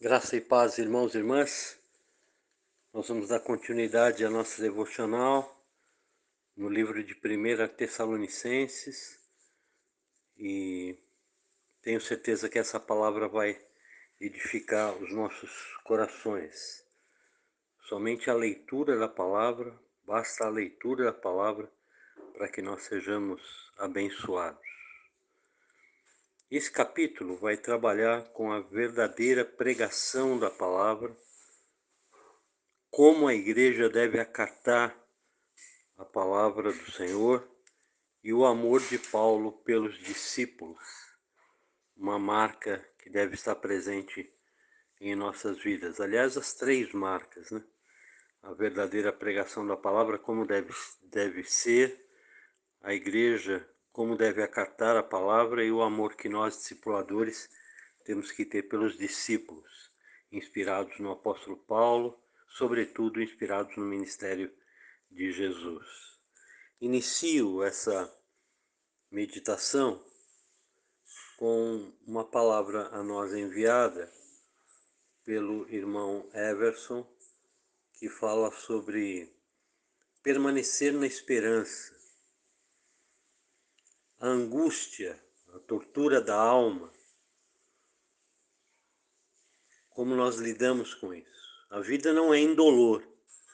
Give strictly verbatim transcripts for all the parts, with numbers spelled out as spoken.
Graça e paz, irmãos e irmãs. Nós vamos dar continuidade à nossa devocional no livro de primeira Tessalonicenses e tenho certeza que essa palavra vai edificar os nossos corações. Somente a leitura da palavra, basta a leitura da palavra para que nós sejamos abençoados. Esse capítulo vai trabalhar com a verdadeira pregação da palavra, como a igreja deve acatar a palavra do Senhor e o amor de Paulo pelos discípulos, uma marca que deve estar presente em nossas vidas. Aliás, as três marcas, né? A verdadeira pregação da palavra, como deve, deve ser, a igreja, como deve acatar a palavra, e o amor que nós, discipuladores, temos que ter pelos discípulos, inspirados no apóstolo Paulo, sobretudo inspirados no ministério de Jesus. Inicio essa meditação com uma palavra a nós enviada pelo irmão Everson, que fala sobre permanecer na esperança, a angústia, a tortura da alma, como nós lidamos com isso. A vida não é indolor.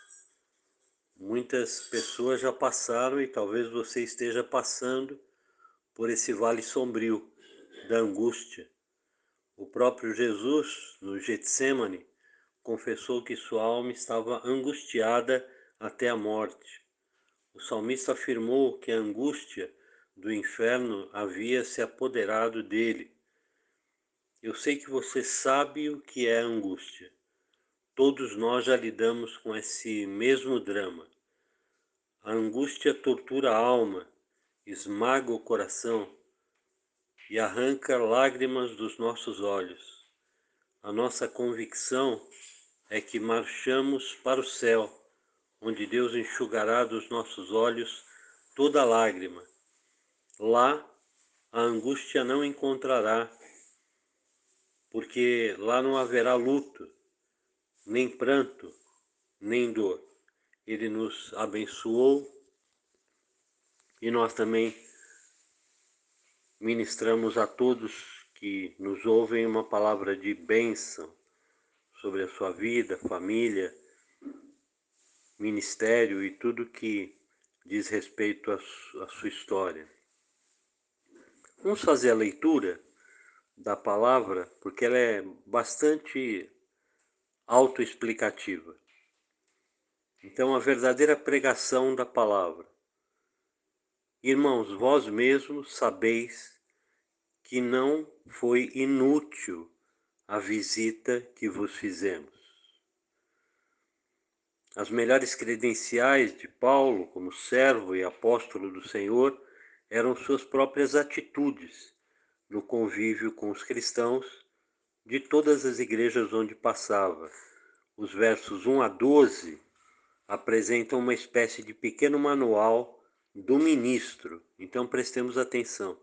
Muitas pessoas já passaram e talvez você esteja passando por esse vale sombrio da angústia. O próprio Jesus, no Getsêmani, confessou que sua alma estava angustiada até a morte. O salmista afirmou que a angústia do inferno havia se apoderado dele. Eu sei que você sabe o que é angústia. Todos nós já lidamos com esse mesmo drama. A angústia tortura a alma, esmaga o coração e arranca lágrimas dos nossos olhos. A nossa convicção é que marchamos para o céu, onde Deus enxugará dos nossos olhos toda lágrima. Lá a angústia não encontrará, porque lá não haverá luto, nem pranto, nem dor. Ele nos abençoou e nós também ministramos a todos que nos ouvem uma palavra de bênção sobre a sua vida, família, ministério e tudo que diz respeito à sua história. Vamos fazer a leitura da palavra, porque ela é bastante autoexplicativa. Então, a verdadeira pregação da palavra. Irmãos, vós mesmos sabeis que não foi inútil a visita que vos fizemos. As melhores credenciais de Paulo como servo e apóstolo do Senhor eram suas próprias atitudes no convívio com os cristãos de todas as igrejas onde passava. Os versos um a doze apresentam uma espécie de pequeno manual do ministro, então prestemos atenção.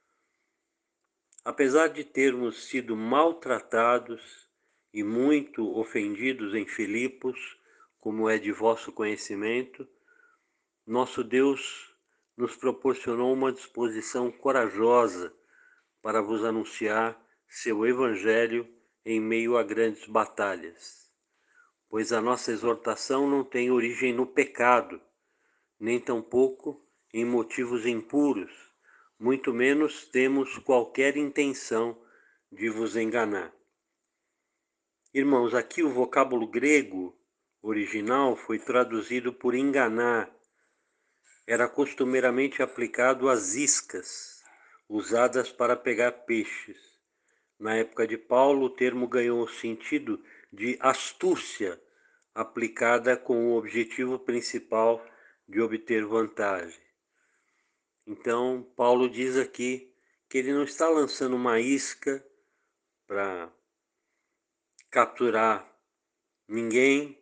Apesar de termos sido maltratados e muito ofendidos em Filipos, como é de vosso conhecimento, nosso Deus nos proporcionou uma disposição corajosa para vos anunciar seu evangelho em meio a grandes batalhas. Pois a nossa exortação não tem origem no pecado, nem tampouco em motivos impuros, muito menos temos qualquer intenção de vos enganar. Irmãos, aqui o vocábulo grego original foi traduzido por enganar. Era costumeiramente aplicado às iscas, usadas para pegar peixes. Na época de Paulo, o termo ganhou o sentido de astúcia, aplicada com o objetivo principal de obter vantagem. Então, Paulo diz aqui que ele não está lançando uma isca para capturar ninguém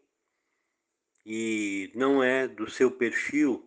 e não é do seu perfil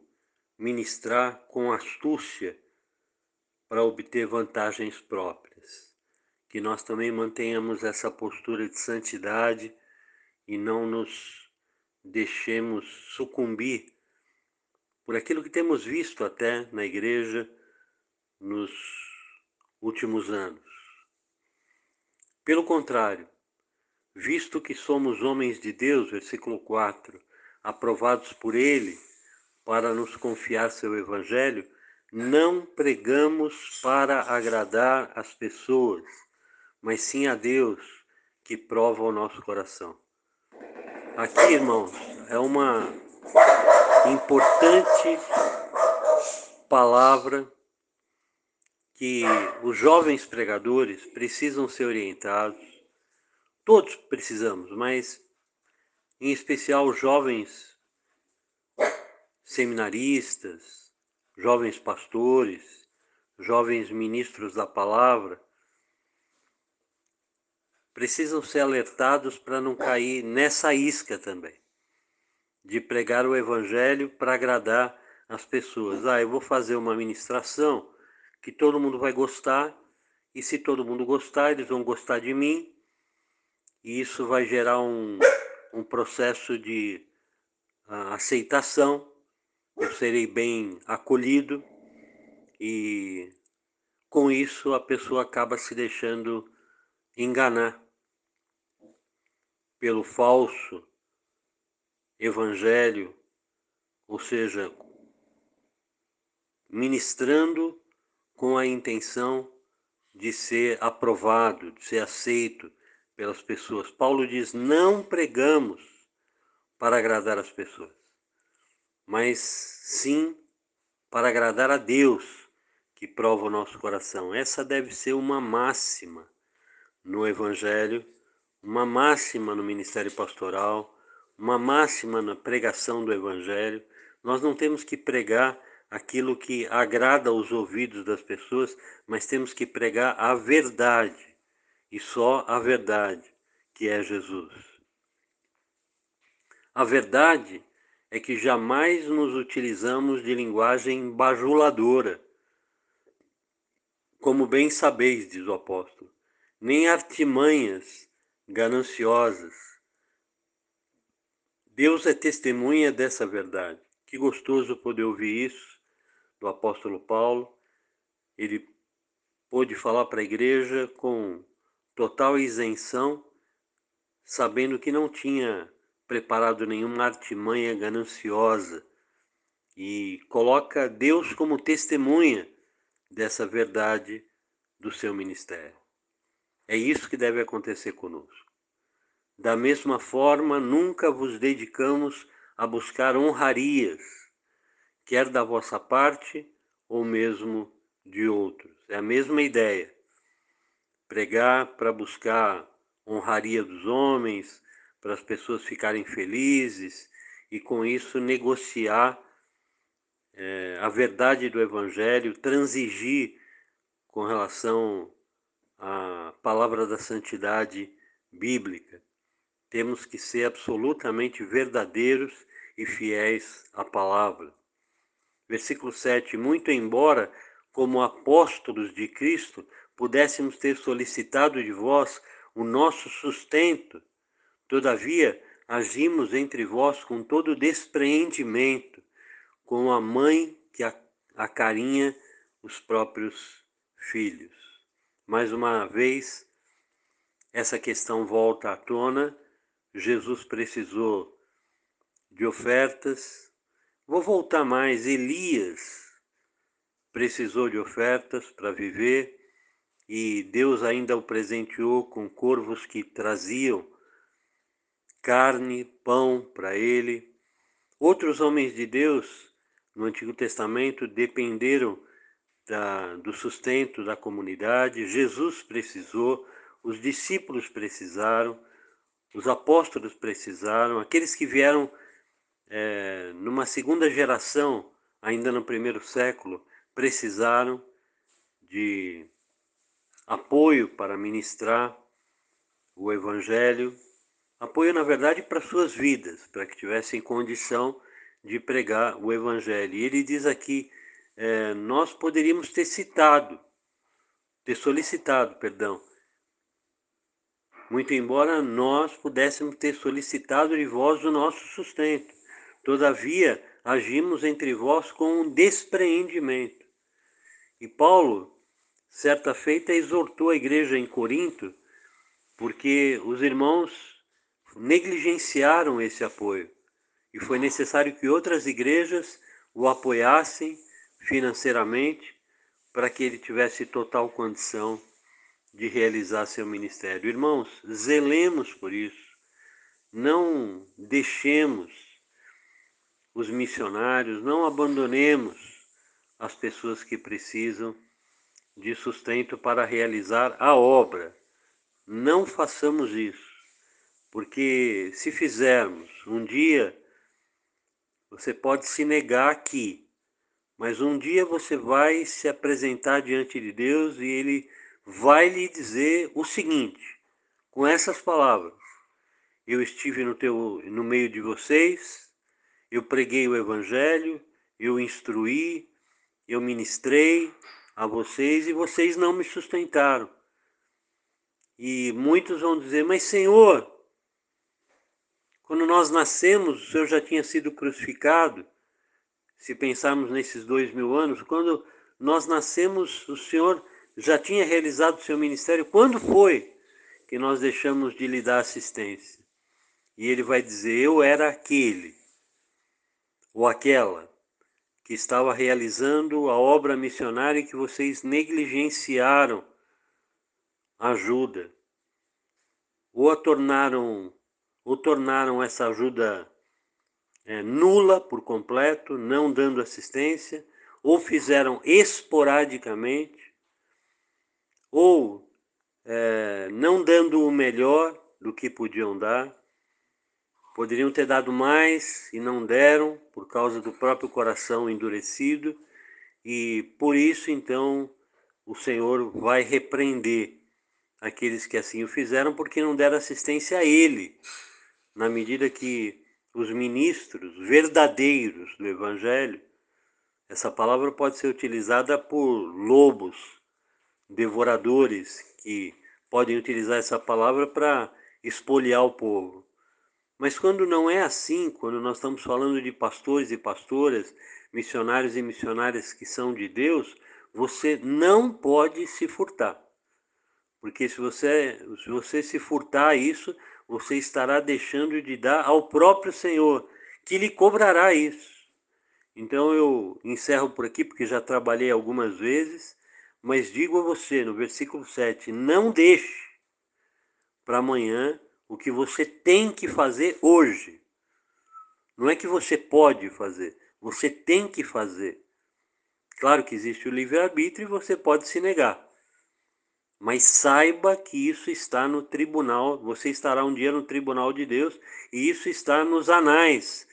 ministrar com astúcia para obter vantagens próprias. que nós também mantenhamos essa postura de santidade e não nos deixemos sucumbir por aquilo que temos visto até na igreja nos últimos anos. Pelo contrário, visto que somos homens de Deus, versículo quatro, aprovados por Ele para nos confiar seu Evangelho, não pregamos para agradar as pessoas, mas sim a Deus que prova o nosso coração. Aqui, irmãos, é uma importante palavra que os jovens pregadores precisam ser orientados. Todos precisamos, mas em especial os jovens seminaristas, jovens pastores, jovens ministros da palavra, precisam ser alertados para não cair nessa isca também, de pregar o evangelho para agradar as pessoas. Ah, eu vou fazer uma ministração que todo mundo vai gostar, e se todo mundo gostar, eles vão gostar de mim, e isso vai gerar um, um processo de uh, aceitação, eu serei bem acolhido, e com isso a pessoa acaba se deixando enganar pelo falso evangelho, ou seja, ministrando com a intenção de ser aprovado, de ser aceito pelas pessoas. Paulo diz: não pregamos para agradar as pessoas, mas sim para agradar a Deus, que prova o nosso coração. Essa deve ser uma máxima no Evangelho, uma máxima no ministério pastoral, uma máxima na pregação do Evangelho. Nós não temos que pregar aquilo que agrada aos ouvidos das pessoas, mas temos que pregar a verdade, e só a verdade, que é Jesus. A verdade é que jamais nos utilizamos de linguagem bajuladora, como bem sabeis, diz o apóstolo, nem artimanhas gananciosas. Deus é testemunha dessa verdade. Que gostoso poder ouvir isso do apóstolo Paulo. Ele pôde falar para a igreja com total isenção, sabendo que não tinha preparado nenhuma artimanha gananciosa, e coloca Deus como testemunha dessa verdade do seu ministério. É isso que deve acontecer conosco. Da mesma forma, nunca vos dedicamos a buscar honrarias, quer da vossa parte ou mesmo de outros. É a mesma ideia. Pregar para buscar honraria dos homens, para as pessoas ficarem felizes, e com isso negociar é, a verdade do Evangelho, transigir com relação à palavra da santidade bíblica. Temos que ser absolutamente verdadeiros e fiéis à palavra. Versículo sete. Muito embora, como apóstolos de Cristo, pudéssemos ter solicitado de vós o nosso sustento, todavia agimos entre vós com todo despreendimento, como a mãe que acarinha os próprios filhos. Mais uma vez, essa questão volta à tona. Jesus precisou de ofertas. Vou voltar mais. Elias precisou de ofertas para viver, e Deus ainda o presenteou com corvos que traziam carne, pão para ele. Outros homens de Deus no Antigo Testamento dependeram da, do sustento da comunidade. Jesus precisou, os discípulos precisaram, os apóstolos precisaram, aqueles que vieram é, numa segunda geração, ainda no primeiro século, precisaram de apoio para ministrar o Evangelho, apoio, na verdade, para suas vidas, para que tivessem condição de pregar o Evangelho. E ele diz aqui, é, nós poderíamos ter citado, ter solicitado, perdão, muito embora nós pudéssemos ter solicitado de vós o nosso sustento. Todavia, agimos entre vós com um despreendimento. E Paulo, certa feita, exortou a igreja em Corinto, porque os irmãos negligenciaram esse apoio. E foi necessário que outras igrejas o apoiassem financeiramente para que ele tivesse total condição de realizar seu ministério. Irmãos, zelemos por isso. Não deixemos os missionários, não abandonemos as pessoas que precisam de sustento para realizar a obra. Não façamos isso, porque se fizermos, um dia você pode se negar aqui, mas um dia você vai se apresentar diante de Deus e Ele vai lhe dizer o seguinte, com essas palavras: eu estive no, teu, no meio de vocês, eu preguei o Evangelho, eu instruí, eu ministrei a vocês e vocês não me sustentaram. E muitos vão dizer, mas Senhor, quando nós nascemos, o Senhor já tinha sido crucificado. Se pensarmos nesses dois mil anos, quando nós nascemos, o Senhor já tinha realizado o seu ministério. Quando foi que nós deixamos de lhe dar assistência? E ele vai dizer, eu era aquele ou aquela que estava realizando a obra missionária que vocês negligenciaram a ajuda, ou a tornaram, ou tornaram essa ajuda é, nula por completo, não dando assistência, ou fizeram esporadicamente, ou é, não dando o melhor do que podiam dar. Poderiam ter dado mais e não deram por causa do próprio coração endurecido, e por isso então o Senhor vai repreender aqueles que assim o fizeram, porque não deram assistência a Ele, na medida que os ministros verdadeiros do Evangelho, essa palavra pode ser utilizada por lobos, devoradores, que podem utilizar essa palavra para espoliar o povo. Mas quando não é assim, quando nós estamos falando de pastores e pastoras, missionários e missionárias que são de Deus, você não pode se furtar. Porque se você, se você se furtar a isso, você estará deixando de dar ao próprio Senhor, que lhe cobrará isso. Então eu encerro por aqui, porque já trabalhei algumas vezes, mas digo a você, no versículo sete, não deixe para amanhã o que você tem que fazer hoje. Não é que você pode fazer, você tem que fazer. Claro que existe o livre-arbítrio e você pode se negar. Mas saiba que isso está no tribunal, você estará um dia no tribunal de Deus, e isso está nos anais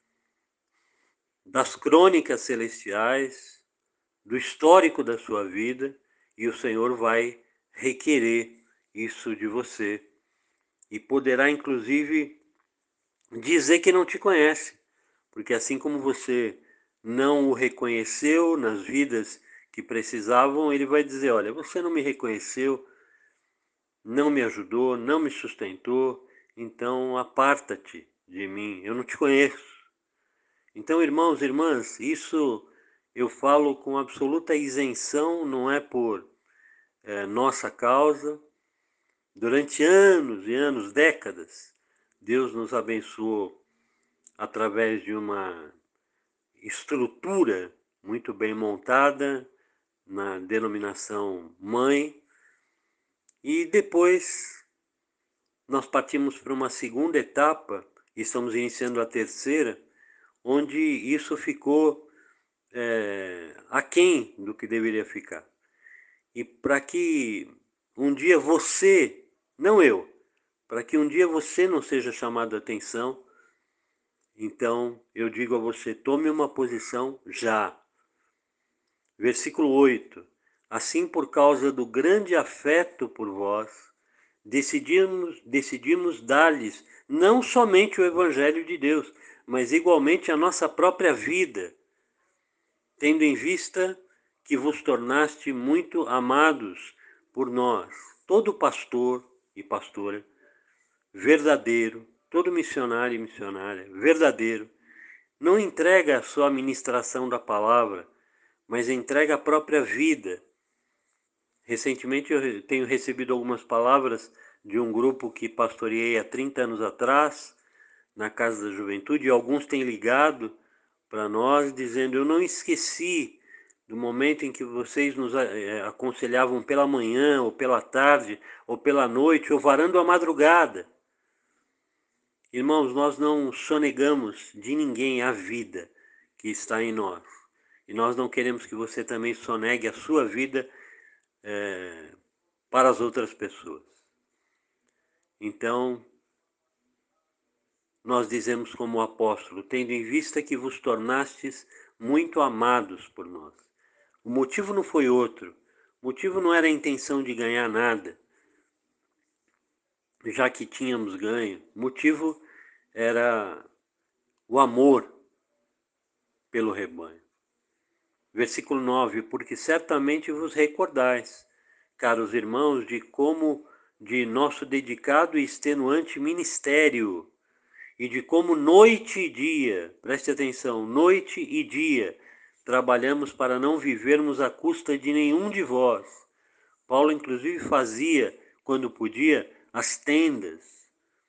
das crônicas celestiais, do histórico da sua vida, e o Senhor vai requerer isso de você. E poderá, inclusive, dizer que não te conhece, porque assim como você não o reconheceu nas vidas que precisavam, ele vai dizer, olha, você não me reconheceu, não me ajudou, não me sustentou, então aparta-te de mim, eu não te conheço. Então, irmãos e irmãs, isso eu falo com absoluta isenção, não é por é, nossa causa. Durante anos e anos, décadas, Deus nos abençoou através de uma estrutura muito bem montada na denominação mãe, e depois nós partimos para uma segunda etapa, e estamos iniciando a terceira, onde isso ficou é, aquém do que deveria ficar. E para que um dia você, não eu, para que um dia você não seja chamado a atenção, então eu digo a você, tome uma posição já. Versículo oito. Assim, por causa do grande afeto por vós, decidimos, decidimos dar-lhes não somente o Evangelho de Deus, mas igualmente a nossa própria vida, tendo em vista que vos tornaste muito amados por nós. Todo pastor, e pastora verdadeiro, todo missionário e missionária verdadeiro, não entrega só a ministração da palavra, mas entrega a própria vida. Recentemente eu tenho recebido algumas palavras de um grupo que pastoreei há trinta anos atrás, na Casa da Juventude, e alguns têm ligado para nós dizendo: eu não esqueci do momento em que vocês nos aconselhavam pela manhã, ou pela tarde, ou pela noite, ou varando a madrugada. Irmãos, nós não sonegamos de ninguém a vida que está em nós. E nós não queremos que você também sonegue a sua vida é, para as outras pessoas. Então, nós dizemos como o apóstolo: tendo em vista que vos tornastes muito amados por nós. O motivo não foi outro. O motivo não era a intenção de ganhar nada, já que tínhamos ganho. O motivo era o amor pelo rebanho. Versículo nove: porque certamente vos recordais, caros irmãos, de como de nosso dedicado e extenuante ministério, e de como noite e dia, preste atenção, noite e dia, trabalhamos para não vivermos à custa de nenhum de vós. Paulo, inclusive, fazia, quando podia, as tendas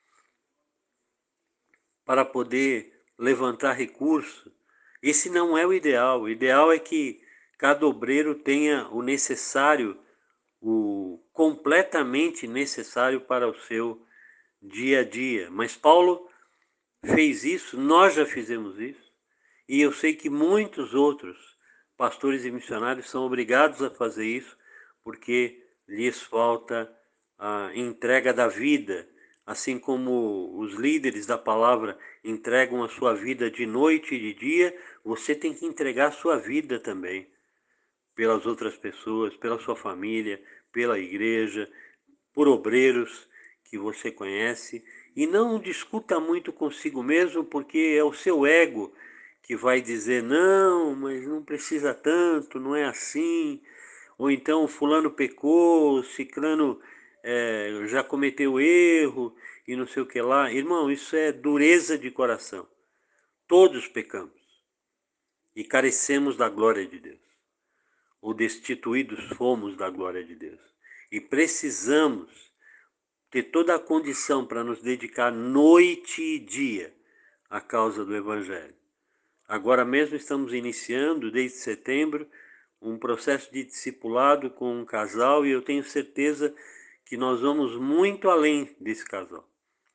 para poder levantar recursos. Esse não é o ideal. O ideal é que cada obreiro tenha o necessário, o completamente necessário para o seu dia a dia. Mas Paulo fez isso, nós já fizemos isso, e eu sei que muitos outros pastores e missionários são obrigados a fazer isso, porque lhes falta a entrega da vida, assim como os líderes da palavra entregam a sua vida de noite e de dia, você tem que entregar a sua vida também, pelas outras pessoas, pela sua família, pela igreja, por obreiros que você conhece. E não discuta muito consigo mesmo, porque é o seu ego que vai dizer: não, mas não precisa tanto, não é assim. Ou então fulano pecou, ciclano é, já cometeu erro e não sei o que lá. Irmão, isso é dureza de coração. Todos pecamos e carecemos da glória de Deus, ou destituídos fomos da glória de Deus. E precisamos ter toda a condição para nos dedicar noite e dia à causa do Evangelho. Agora mesmo estamos iniciando, desde setembro, um processo de discipulado com um casal, e eu tenho certeza que nós vamos muito além desse casal.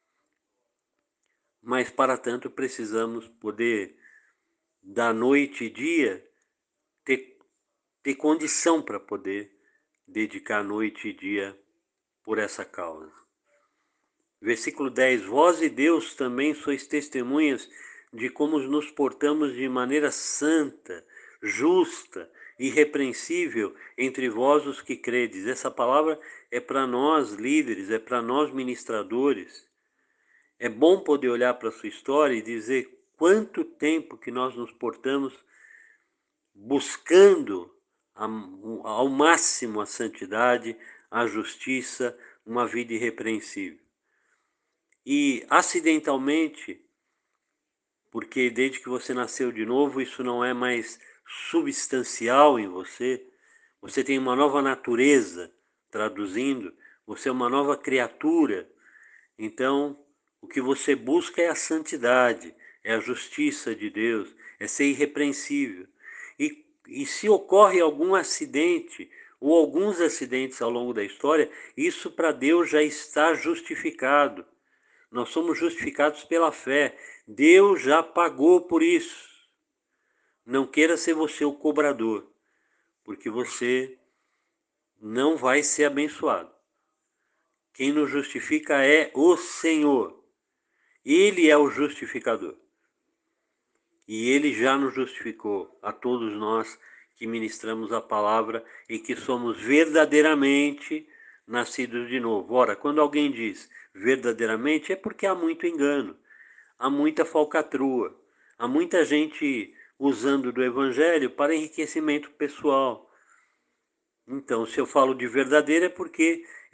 Mas, para tanto, precisamos poder, da noite e dia, ter, ter condição para poder dedicar noite e dia por essa causa. Versículo dez: vós e Deus também sois testemunhas de como nos portamos de maneira santa, justa, irrepreensível entre vós os que credes. Essa palavra é para nós líderes, é para nós ministradores. É bom poder olhar para a sua história e dizer quanto tempo que nós nos portamos buscando ao máximo a santidade, a justiça, uma vida irrepreensível. E acidentalmente, porque desde que você nasceu de novo, isso não é mais substancial em você, você tem uma nova natureza, traduzindo, você é uma nova criatura. Então, o que você busca é a santidade, é a justiça de Deus, é ser irrepreensível. E, e se ocorre algum acidente, ou alguns acidentes ao longo da história, isso para Deus já está justificado. Nós somos justificados pela fé. Deus já pagou por isso. Não queira ser você o cobrador, porque você não vai ser abençoado. Quem nos justifica é o Senhor. Ele é o justificador. E Ele já nos justificou a todos nós que ministramos a palavra e que somos verdadeiramente nascidos de novo. Ora, quando alguém diz verdadeiramente, é porque há muito engano, há muita falcatrua, há muita gente usando do evangelho para enriquecimento pessoal. Então, se eu falo de verdadeiro é porque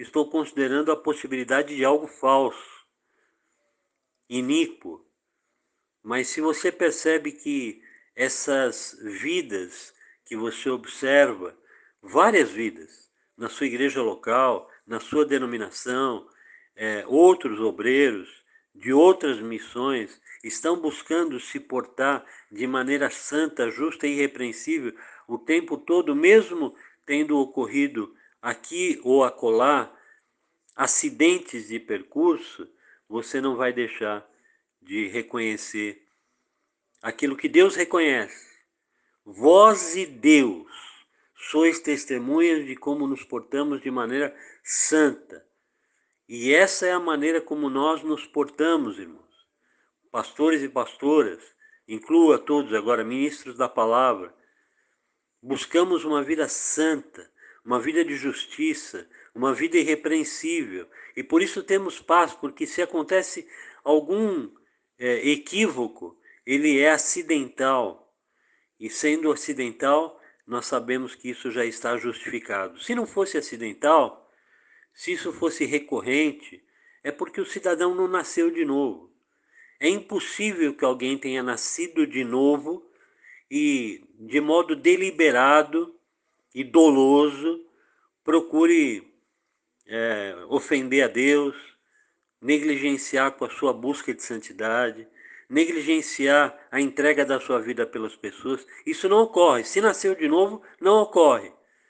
estou considerando a possibilidade de algo falso, iníquo. Mas se você percebe que essas vidas que você observa, várias vidas, na sua igreja local, na sua denominação, é, outros obreiros de outras missões estão buscando se portar de maneira santa, justa e irrepreensível o tempo todo, mesmo tendo ocorrido aqui ou acolá acidentes de percurso, você não vai deixar de reconhecer aquilo que Deus reconhece. Vós e Deus sois testemunhas de como nos portamos de maneira santa. E essa é a maneira como nós nos portamos, irmãos. Pastores e pastoras, inclua todos agora, ministros da palavra. Buscamos uma vida santa, uma vida de justiça, uma vida irrepreensível. E por isso temos paz, porque se acontece algum é, equívoco, ele é acidental. E sendo acidental, nós sabemos que isso já está justificado. Se não fosse acidental, se isso fosse recorrente, é porque o cidadão não nasceu de novo. É impossível que alguém tenha nascido de novo e, de modo deliberado e doloso, procure é, ofender a Deus, negligenciar com a sua busca de santidade, negligenciar a entrega da sua vida pelas pessoas. Isso não ocorre. Se nasceu de novo, não ocorre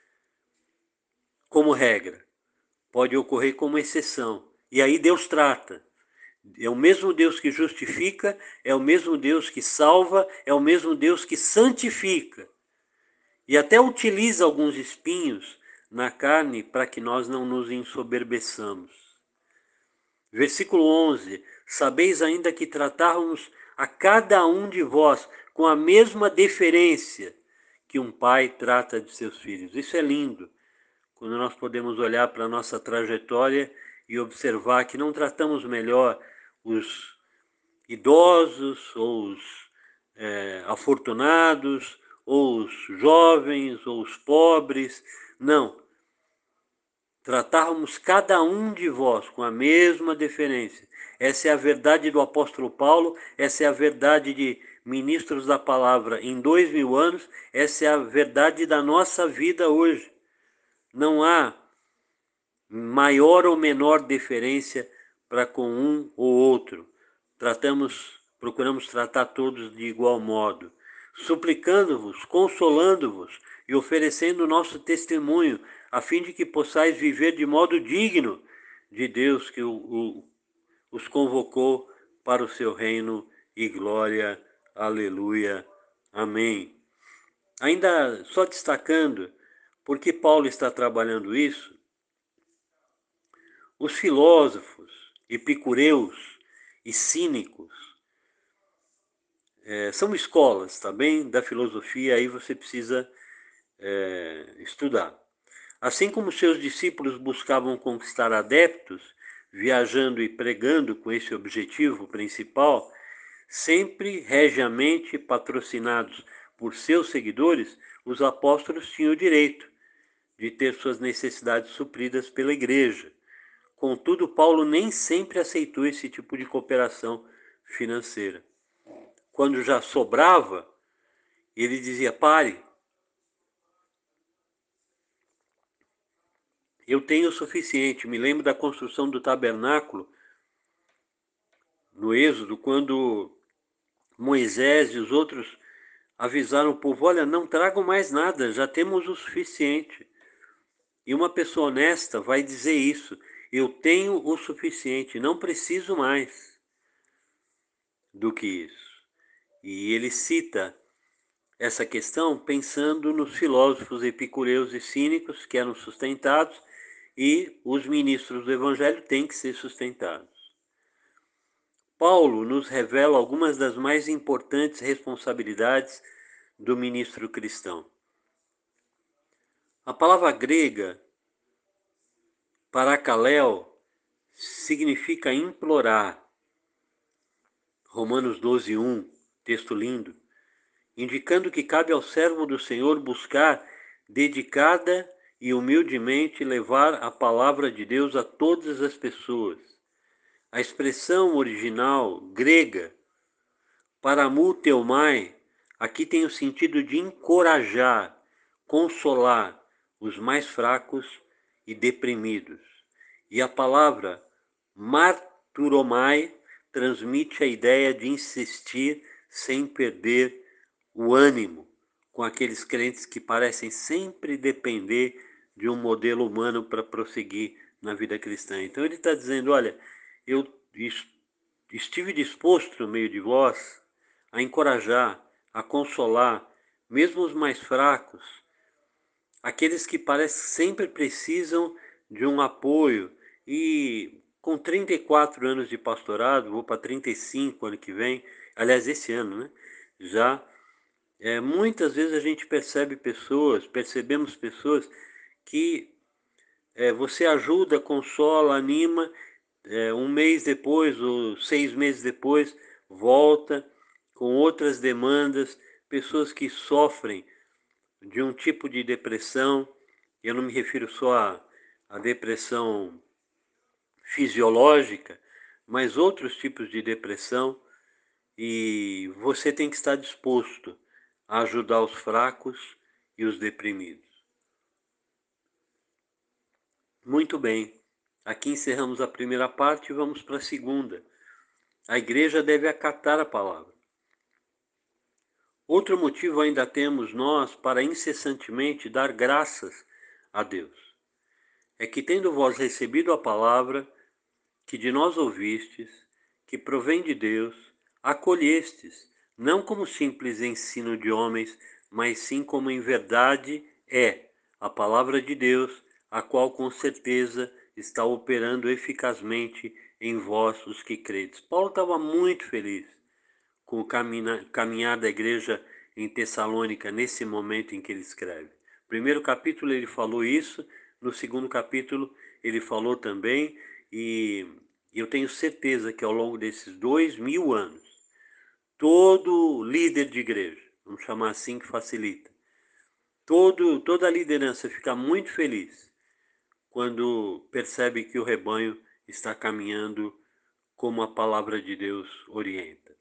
como regra. Pode ocorrer como exceção. E aí Deus trata. É o mesmo Deus que justifica, é o mesmo Deus que salva, é o mesmo Deus que santifica. E até utiliza alguns espinhos na carne para que nós não nos ensoberbeçamos. Versículo onze. Sabeis ainda que tratávamos a cada um de vós com a mesma deferência que um pai trata de seus filhos. Isso é lindo, quando nós podemos olhar para a nossa trajetória e observar que não tratamos melhor os idosos, ou os é, afortunados, ou os jovens, ou os pobres. Não. Tratávamos cada um de vós com a mesma deferência. Essa é a verdade do apóstolo Paulo, essa é a verdade de ministros da palavra em dois mil anos, essa é a verdade da nossa vida hoje. Não há maior ou menor deferência para com um ou outro. Tratamos, procuramos tratar todos de igual modo, suplicando-vos, consolando-vos e oferecendo o nosso testemunho, a fim de que possais viver de modo digno de Deus que o, o, os convocou para o seu reino e glória. Aleluia. Amém. Ainda só destacando, por que Paulo está trabalhando isso? Os filósofos, epicureus e cínicos é, são escolas também da filosofia, aí você precisa é, estudar. Assim como seus discípulos buscavam conquistar adeptos, viajando e pregando com esse objetivo principal, sempre regiamente patrocinados por seus seguidores, os apóstolos tinham o direito de ter suas necessidades supridas pela igreja. Contudo, Paulo nem sempre aceitou esse tipo de cooperação financeira. Quando já sobrava, ele dizia: pare, eu tenho o suficiente. Me lembro da construção do tabernáculo no Êxodo, quando Moisés e os outros avisaram o povo: olha, não tragam mais nada, já temos o suficiente. E uma pessoa honesta vai dizer isso: eu tenho o suficiente, não preciso mais do que isso. E ele cita essa questão pensando nos filósofos epicureus e cínicos que eram sustentados, e os ministros do evangelho têm que ser sustentados. Paulo nos revela algumas das mais importantes responsabilidades do ministro cristão. A palavra grega parakaleo significa implorar. Romanos doze, um, texto lindo, indicando que cabe ao servo do Senhor buscar dedicada e humildemente levar a palavra de Deus a todas as pessoas. A expressão original grega, paramuteomai, aqui tem o sentido de encorajar, consolar os mais fracos e deprimidos. E a palavra marturomai transmite a ideia de insistir sem perder o ânimo com aqueles crentes que parecem sempre depender de um modelo humano para prosseguir na vida cristã. Então ele está dizendo, olha, eu estive disposto no meio de vós a encorajar, a consolar, mesmo os mais fracos, aqueles que parecem sempre precisam de um apoio. E com trinta e quatro anos de pastorado, vou para trinta e cinco ano que vem, aliás, esse ano, né? Já, é, muitas vezes a gente percebe pessoas, percebemos pessoas que é, você ajuda, consola, anima, é, um mês depois ou seis meses depois, volta com outras demandas, pessoas que sofrem de um tipo de depressão. Eu não me refiro só à, à depressão fisiológica, mas outros tipos de depressão, e você tem que estar disposto a ajudar os fracos e os deprimidos. Muito bem, aqui encerramos a primeira parte e vamos para a segunda. A igreja deve acatar a palavra. Outro motivo ainda temos nós para incessantemente dar graças a Deus. É que, tendo vós recebido a palavra que de nós ouvistes, que provém de Deus, acolhestes, não como simples ensino de homens, mas sim como em verdade é a palavra de Deus, a qual com certeza está operando eficazmente em vós os que credes. Paulo estava muito feliz com o caminhar da igreja em Tessalônica nesse momento em que ele escreve. No primeiro capítulo ele falou isso, no segundo capítulo ele falou também, e eu tenho certeza que ao longo desses dois mil anos, todo líder de igreja, vamos chamar assim que facilita, todo, toda a liderança fica muito feliz quando percebe que o rebanho está caminhando como a palavra de Deus orienta.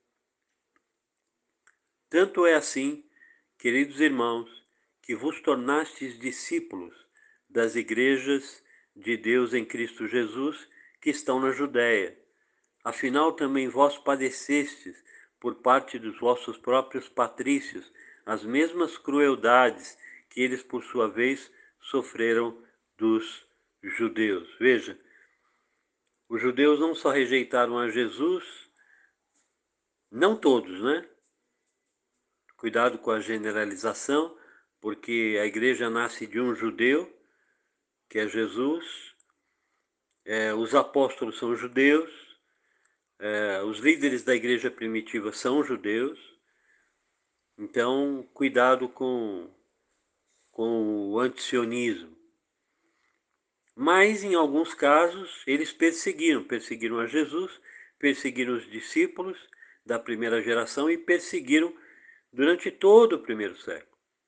Tanto é assim, queridos irmãos, que vos tornastes discípulos das igrejas de Deus em Cristo Jesus que estão na Judéia. Afinal, também vós padecestes, por parte dos vossos próprios patrícios, as mesmas crueldades que eles, por sua vez, sofreram dos judeus. Veja, os judeus não só rejeitaram a Jesus, não todos, né? Cuidado com a generalização, porque a igreja nasce de um judeu, que é Jesus, é, os apóstolos são judeus, é, os líderes da igreja primitiva são judeus, então cuidado com, com o antisionismo. Mas em alguns casos eles perseguiram, perseguiram a Jesus, perseguiram os discípulos da primeira geração e perseguiram durante todo o primeiro século.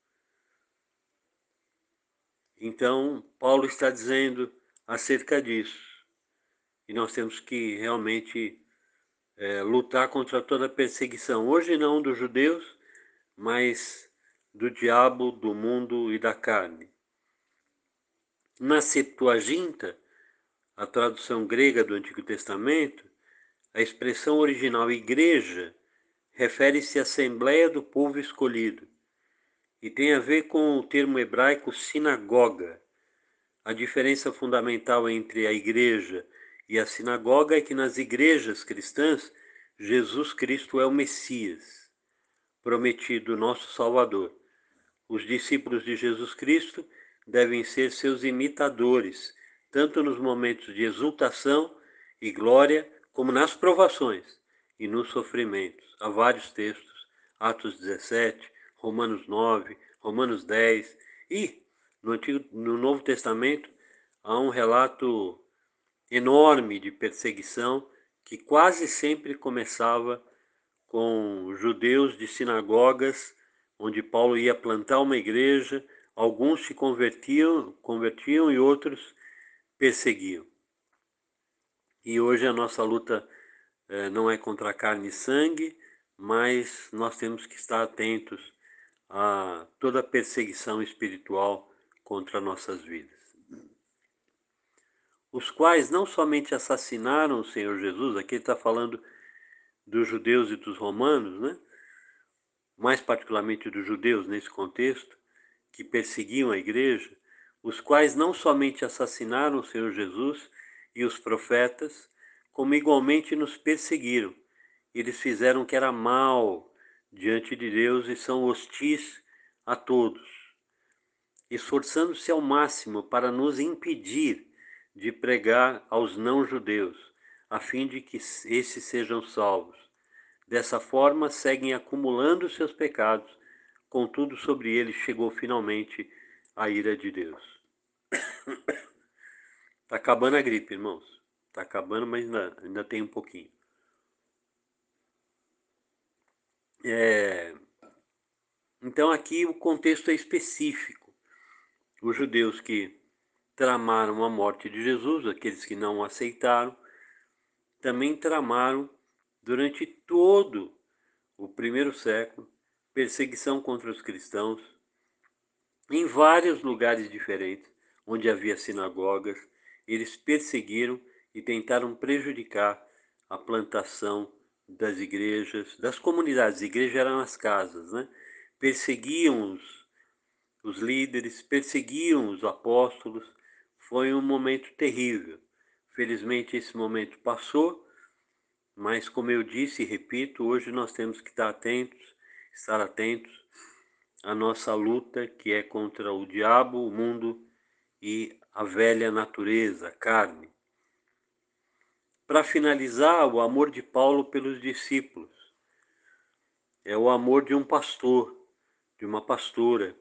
Então, Paulo está dizendo acerca disso. E nós temos que realmente é, lutar contra toda perseguição. Hoje não dos judeus, mas do diabo, do mundo e da carne. Na Septuaginta, a tradução grega do Antigo Testamento, a expressão original igreja refere-se à assembleia do povo escolhido e tem a ver com o termo hebraico sinagoga. A diferença fundamental entre a igreja e a sinagoga é que nas igrejas cristãs, Jesus Cristo é o Messias, prometido, nosso Salvador. Os discípulos de Jesus Cristo devem ser seus imitadores, tanto nos momentos de exultação e glória, como nas provações e nos sofrimentos. Há vários textos, Atos dezessete, Romanos nove, Romanos dez, e no, Antigo, no Novo Testamento há um relato enorme de perseguição que quase sempre começava com judeus de sinagogas, onde Paulo ia plantar uma igreja, alguns se convertiam, convertiam e outros perseguiam. E hoje a nossa luta eh, não é contra carne e sangue, mas nós temos que estar atentos a toda a perseguição espiritual contra nossas vidas. Os quais não somente assassinaram o Senhor Jesus, aqui ele está falando dos judeus e dos romanos, né? Mais particularmente dos judeus nesse contexto, que perseguiam a igreja, os quais não somente assassinaram o Senhor Jesus e os profetas, como igualmente nos perseguiram. Eles fizeram o que era mal diante de Deus e são hostis a todos, esforçando-se ao máximo para nos impedir de pregar aos não-judeus, a fim de que esses sejam salvos. Dessa forma, seguem acumulando seus pecados, contudo sobre eles chegou finalmente a ira de Deus. Está acabando a gripe, irmãos. Está acabando, mas ainda, ainda tem um pouquinho. É... Então aqui o contexto é específico. Os judeus que tramaram a morte de Jesus, aqueles que não o aceitaram, também tramaram durante todo o primeiro século perseguição contra os cristãos em vários lugares diferentes, onde havia sinagogas. Eles perseguiram e tentaram prejudicar a plantação das igrejas, das comunidades. A igreja era nas casas, né? Perseguiam os, os líderes, perseguiam os apóstolos. Foi um momento terrível. Felizmente esse momento passou, mas como eu disse e repito, hoje nós temos que estar atentos, estar atentos à nossa luta, que é contra o diabo, o mundo e a velha natureza, a carne. Para finalizar, o amor de Paulo pelos discípulos. É o amor de um pastor, de uma pastora,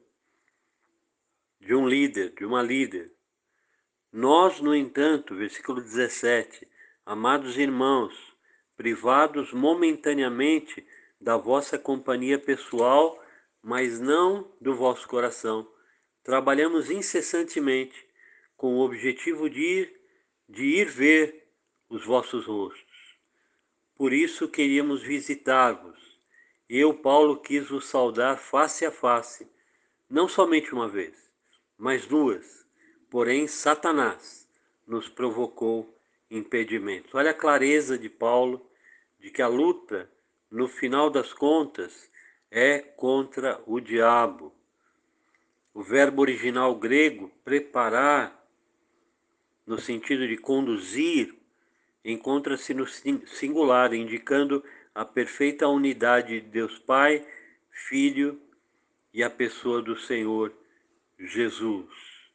de um líder, de uma líder. Nós, no entanto, versículo dezessete, amados irmãos, privados momentaneamente da vossa companhia pessoal, mas não do vosso coração, trabalhamos incessantemente com o objetivo de ir, de ir ver os vossos rostos. Por isso queríamos visitar-vos. Eu, Paulo, quis vos saudar face a face, não somente uma vez, mas duas. Porém, Satanás nos provocou impedimentos. Olha a clareza de Paulo de que a luta, no final das contas, é contra o diabo. O verbo original grego, preparar, no sentido de conduzir, encontra-se no singular, indicando a perfeita unidade de Deus Pai, Filho e a pessoa do Senhor Jesus.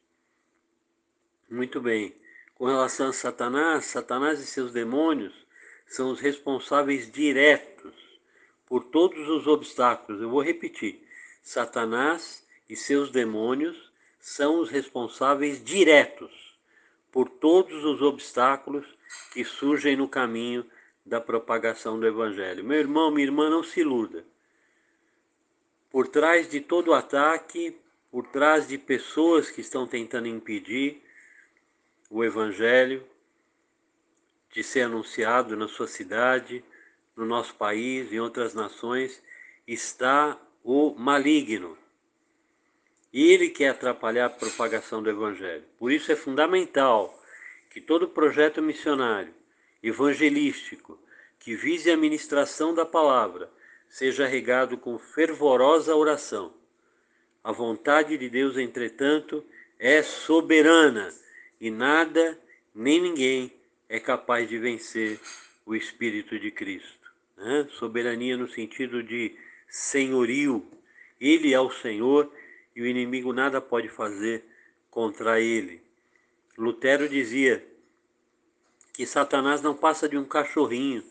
Muito bem. Com relação a Satanás, Satanás e seus demônios são os responsáveis diretos por todos os obstáculos. Eu vou repetir. Satanás e seus demônios são os responsáveis diretos por todos os obstáculos que surgem no caminho da propagação do Evangelho. Meu irmão, minha irmã, não se iluda. Por trás de todo ataque, por trás de pessoas que estão tentando impedir o Evangelho de ser anunciado na sua cidade, no nosso país, em outras nações, está o maligno. Ele quer atrapalhar a propagação do Evangelho. Por isso é fundamental que todo projeto missionário, evangelístico, que vise a ministração da palavra, seja regado com fervorosa oração. A vontade de Deus, entretanto, é soberana e nada, nem ninguém é capaz de vencer o Espírito de Cristo. Né? Soberania no sentido de senhorio. Ele é o Senhor e o inimigo nada pode fazer contra ele. Lutero dizia que Satanás não passa de um cachorrinho,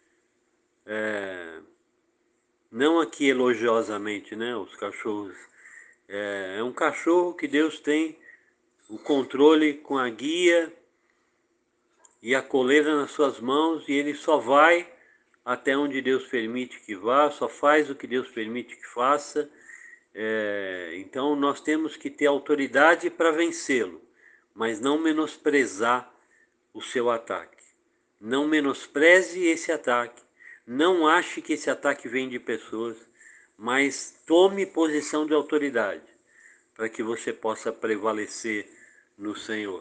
é, não aqui elogiosamente, né, os cachorros, é, é um cachorro que Deus tem o controle com a guia e a coleira nas suas mãos, e ele só vai até onde Deus permite que vá, só faz o que Deus permite que faça, É, então nós temos que ter autoridade para vencê-lo, mas não menosprezar o seu ataque. Não menospreze esse ataque. Não ache que esse ataque vem de pessoas, mas tome posição de autoridade para que você possa prevalecer no Senhor.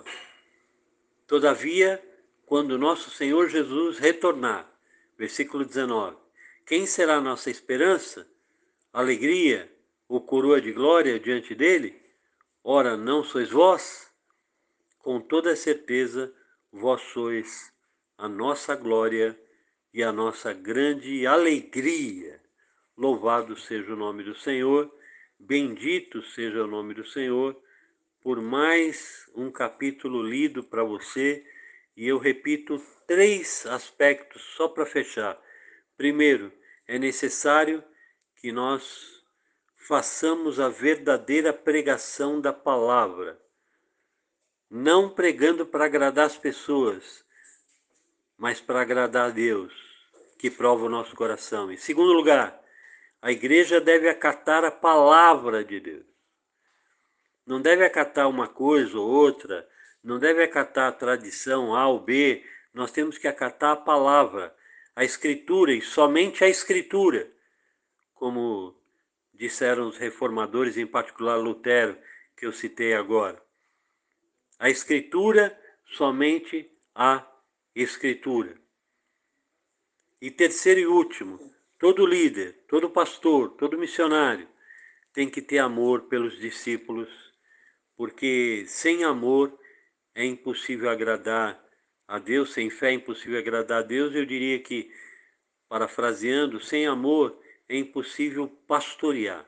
Todavia, quando nosso Senhor Jesus retornar, versículo dezenove, quem será a nossa esperança, alegria ou coroa de glória diante dele? Ora, não sois vós? Com toda certeza, vós sois a nossa glória e a nossa grande alegria. Louvado seja o nome do Senhor, bendito seja o nome do Senhor, por mais um capítulo lido para você. E eu repito três aspectos só para fechar. Primeiro, é necessário que nós façamos a verdadeira pregação da palavra, não pregando para agradar as pessoas, mas para agradar a Deus, que prova o nosso coração. Em segundo lugar, a igreja deve acatar a palavra de Deus. Não deve acatar uma coisa ou outra, não deve acatar a tradição A ou B, nós temos que acatar a palavra, a Escritura, e somente a Escritura, como disseram os reformadores, em particular Lutero, que eu citei agora. A Escritura, somente a Escritura. E terceiro e último, todo líder, todo pastor, todo missionário tem que ter amor pelos discípulos, porque sem amor é impossível agradar a Deus, sem fé é impossível agradar a Deus. Eu diria que, parafraseando, sem amor é impossível pastorear.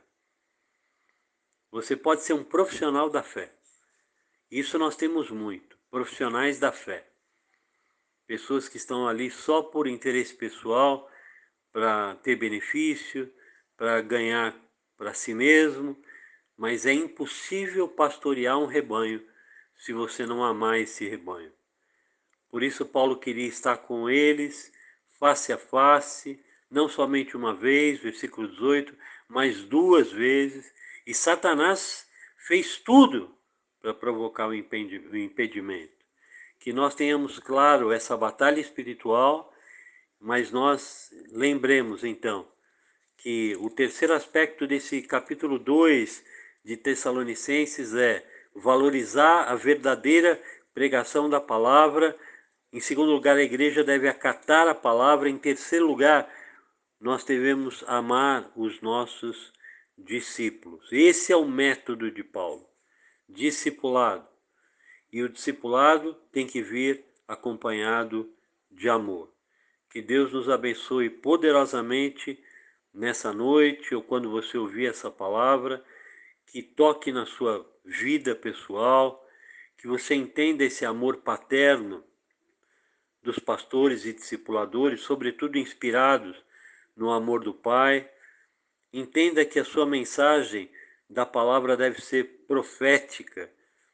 Você pode ser um profissional da fé. Isso nós temos muito, profissionais da fé. Pessoas que estão ali só por interesse pessoal, para ter benefício, para ganhar para si mesmo, mas é impossível pastorear um rebanho se você não amar esse rebanho. Por isso Paulo queria estar com eles, face a face, não somente uma vez, versículo dezoito, mas duas vezes, e Satanás fez tudo para provocar o impedimento. Que nós tenhamos claro essa batalha espiritual, mas nós lembremos então que o terceiro aspecto desse capítulo dois de Tessalonicenses é valorizar a verdadeira pregação da palavra. Em segundo lugar, a igreja deve acatar a palavra. Em terceiro lugar, nós devemos amar os nossos discípulos. Esse é o método de Paulo, discipulado. E o discipulado tem que vir acompanhado de amor. Que Deus nos abençoe poderosamente nessa noite, ou quando você ouvir essa palavra, que toque na sua vida pessoal, que você entenda esse amor paterno dos pastores e discipuladores, sobretudo inspirados no amor do Pai. Entenda que a sua mensagem da palavra deve ser profética,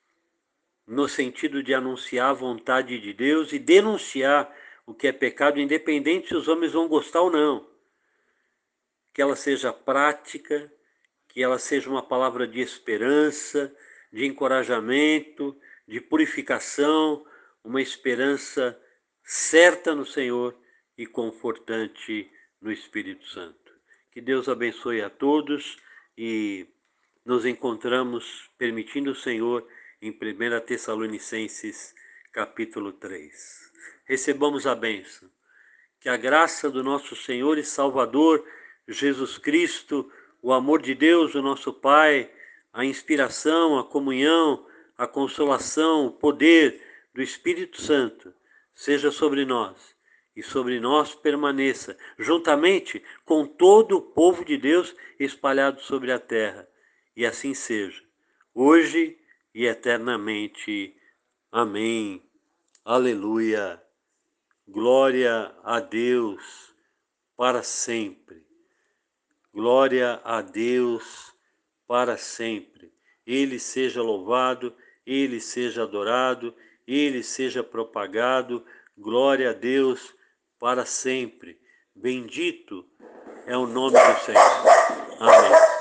no sentido de anunciar a vontade de Deus e denunciar o que é pecado, independente se os homens vão gostar ou não. Que ela seja prática, que ela seja uma palavra de esperança, de encorajamento, de purificação, uma esperança certa no Senhor e confortante no Espírito Santo. Que Deus abençoe a todos e nos encontramos, permitindo o Senhor, em primeira Tessalonicenses, capítulo três. Recebamos a bênção. Que a graça do nosso Senhor e Salvador, Jesus Cristo, o amor de Deus, o nosso Pai, a inspiração, a comunhão, a consolação, o poder do Espírito Santo, seja sobre nós e sobre nós permaneça, juntamente com todo o povo de Deus espalhado sobre a terra. E assim seja, hoje e eternamente. Amém. Aleluia. Glória a Deus para sempre. Glória a Deus para sempre. Ele seja louvado, Ele seja adorado, Ele seja propagado. Glória a Deus para sempre. Bendito é o nome do Senhor. Amém.